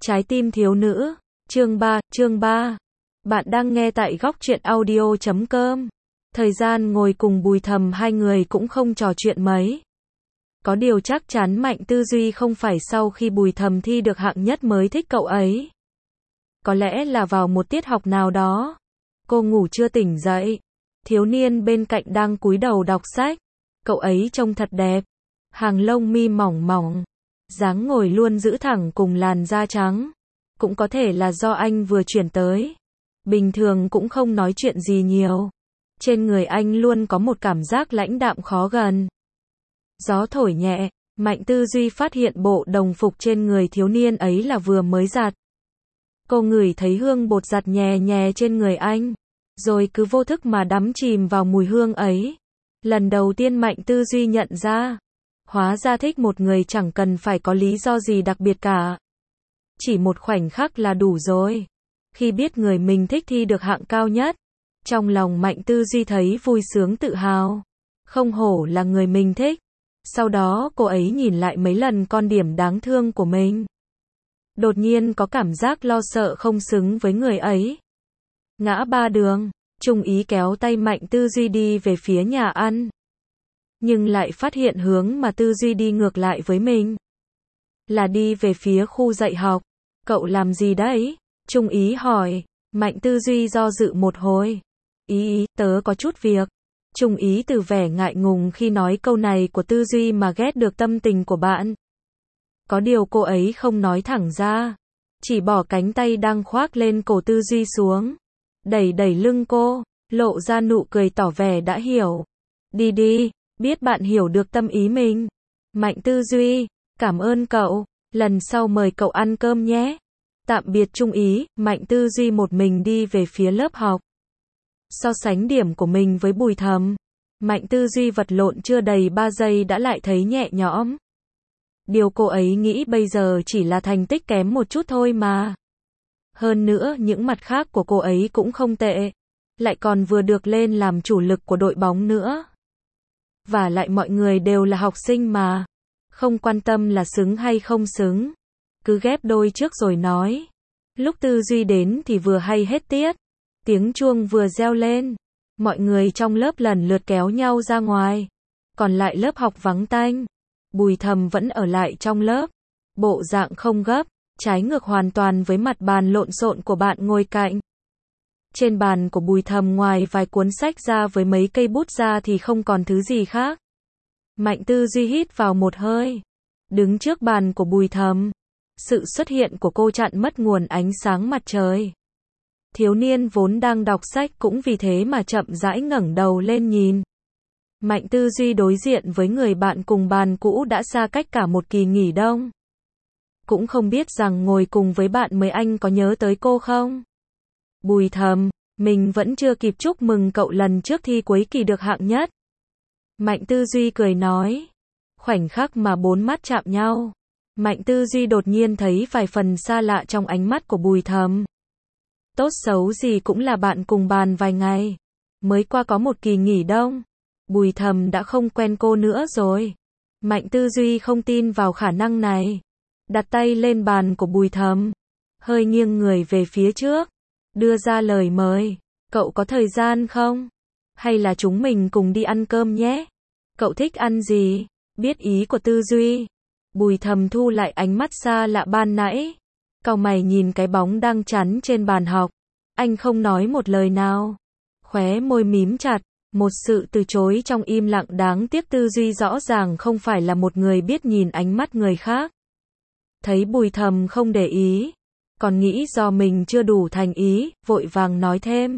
Trái tim thiếu nữ, chương 3. Bạn đang nghe tại góc truyện audio.com. Thời gian ngồi cùng Bùi Thầm hai người cũng không trò chuyện mấy. Có điều chắc chắn Mạnh Tư Duy không phải sau khi Bùi Thầm thi được hạng nhất mới thích cậu ấy. Có lẽ là vào một tiết học nào đó. Cô ngủ chưa tỉnh dậy. Thiếu niên bên cạnh đang cúi đầu đọc sách. Cậu ấy trông thật đẹp. Hàng lông mi mỏng mỏng. Dáng ngồi luôn giữ thẳng cùng làn da trắng. Cũng có thể là do anh vừa chuyển tới. Bình thường cũng không nói chuyện gì nhiều. Trên người anh luôn có một cảm giác lãnh đạm khó gần. Gió thổi nhẹ, Mạnh Tư Duy phát hiện bộ đồng phục trên người thiếu niên ấy là vừa mới giặt. Cô ngửi thấy hương bột giặt nhè nhè trên người anh, rồi cứ vô thức mà đắm chìm vào mùi hương ấy. Lần đầu tiên Mạnh Tư Duy nhận ra, hóa ra thích một người chẳng cần phải có lý do gì đặc biệt cả. Chỉ một khoảnh khắc là đủ rồi. Khi biết người mình thích thi được hạng cao nhất, trong lòng Mạnh Tư Duy thấy vui sướng tự hào. Không hổ là người mình thích. Sau đó cô ấy nhìn lại mấy lần con điểm đáng thương của mình. Đột nhiên có cảm giác lo sợ không xứng với người ấy. Ngã ba đường, Trung Ý kéo tay Mạnh Tư Duy đi về phía nhà ăn. Nhưng lại phát hiện hướng mà Tư Duy đi ngược lại với mình. Là đi về phía khu dạy học. Cậu làm gì đấy? Trung Ý hỏi. Mạnh Tư Duy do dự một hồi. Ý, tớ có chút việc. Trung Ý từ vẻ ngại ngùng khi nói câu này của Tư Duy mà ghét được tâm tình của bạn. Có điều cô ấy không nói thẳng ra. Chỉ bỏ cánh tay đang khoác lên cổ Tư Duy xuống. Đẩy đẩy lưng cô, lộ ra nụ cười tỏ vẻ đã hiểu. Đi đi, biết bạn hiểu được tâm ý mình. Mạnh Tư Duy, cảm ơn cậu, lần sau mời cậu ăn cơm nhé. Tạm biệt Trung Ý, Mạnh Tư Duy một mình đi về phía lớp học. So sánh điểm của mình với Bùi Thầm, Mạnh Tư Duy vật lộn chưa đầy 3 giây đã lại thấy nhẹ nhõm. Điều cô ấy nghĩ bây giờ chỉ là thành tích kém một chút thôi mà. Hơn nữa những mặt khác của cô ấy cũng không tệ. Lại còn vừa được lên làm chủ lực của đội bóng nữa. Và lại mọi người đều là học sinh mà. Không quan tâm là xứng hay không xứng. Cứ ghép đôi trước rồi nói. Lúc Tư Duy đến thì vừa hay hết tiết. Tiếng chuông vừa reo lên. Mọi người trong lớp lần lượt kéo nhau ra ngoài. Còn lại lớp học vắng tanh. Bùi Thầm vẫn ở lại trong lớp. Bộ dạng không gấp. Trái ngược hoàn toàn với mặt bàn lộn xộn của bạn ngồi cạnh. Trên bàn của Bùi Thầm ngoài vài cuốn sách ra với mấy cây bút ra thì không còn thứ gì khác. Mạnh Tư Duy hít vào một hơi. Đứng trước bàn của Bùi Thầm. Sự xuất hiện của cô chặn mất nguồn ánh sáng mặt trời. Thiếu niên vốn đang đọc sách cũng vì thế mà chậm rãi ngẩng đầu lên nhìn. Mạnh Tư Duy đối diện với người bạn cùng bàn cũ đã xa cách cả một kỳ nghỉ đông. Cũng không biết rằng ngồi cùng với bạn mới anh có nhớ tới cô không? Bùi Thầm, mình vẫn chưa kịp chúc mừng cậu lần trước thi cuối kỳ được hạng nhất. Mạnh Tư Duy cười nói. Khoảnh khắc mà bốn mắt chạm nhau. Mạnh Tư Duy đột nhiên thấy vài phần xa lạ trong ánh mắt của Bùi Thầm. Tốt xấu gì cũng là bạn cùng bàn vài ngày. Mới qua có một kỳ nghỉ đông. Bùi Thầm đã không quen cô nữa rồi. Mạnh Tư Duy không tin vào khả năng này. Đặt tay lên bàn của Bùi Thầm. Hơi nghiêng người về phía trước. Đưa ra lời mời. Cậu có thời gian không? Hay là chúng mình cùng đi ăn cơm nhé? Cậu thích ăn gì? Biết ý của Tư Duy. Bùi Thầm thu lại ánh mắt xa lạ ban nãy. Cau mày nhìn cái bóng đang chắn trên bàn học. Anh không nói một lời nào. Khóe môi mím chặt. Một sự từ chối trong im lặng đáng tiếc. Tư Duy rõ ràng không phải là một người biết nhìn ánh mắt người khác. Thấy Bùi Thầm không để ý. Còn nghĩ do mình chưa đủ thành ý, vội vàng nói thêm.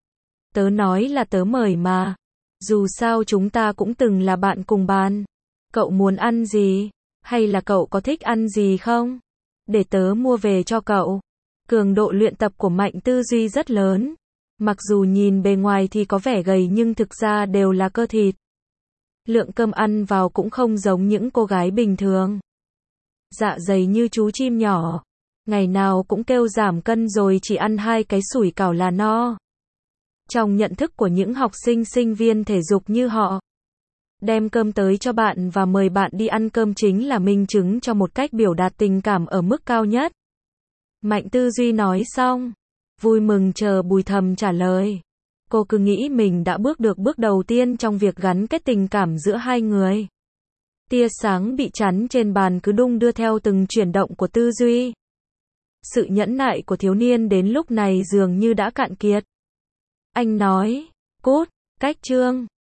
Tớ nói là tớ mời mà. Dù sao chúng ta cũng từng là bạn cùng bàn. Cậu muốn ăn gì? Hay là cậu có thích ăn gì không? Để tớ mua về cho cậu. Cường độ luyện tập của Mạnh Tư Duy rất lớn. Mặc dù nhìn bề ngoài thì có vẻ gầy nhưng thực ra đều là cơ thịt. Lượng cơm ăn vào cũng không giống những cô gái bình thường. Dạ dày như chú chim nhỏ. Ngày nào cũng kêu giảm cân rồi chỉ ăn 2 cái sủi cảo là no. Trong nhận thức của những học sinh sinh viên thể dục như họ, đem cơm tới cho bạn và mời bạn đi ăn cơm chính là minh chứng cho một cách biểu đạt tình cảm ở mức cao nhất. Mạnh Tư Duy nói xong, vui mừng chờ Bùi Thầm trả lời. Cô cứ nghĩ mình đã bước được bước đầu tiên trong việc gắn kết tình cảm giữa hai người. Tia sáng bị chắn trên bàn cứ đung đưa theo từng chuyển động của Tư Duy. Sự nhẫn nại của thiếu niên đến lúc này dường như đã cạn kiệt. Anh nói, cút, cách chương.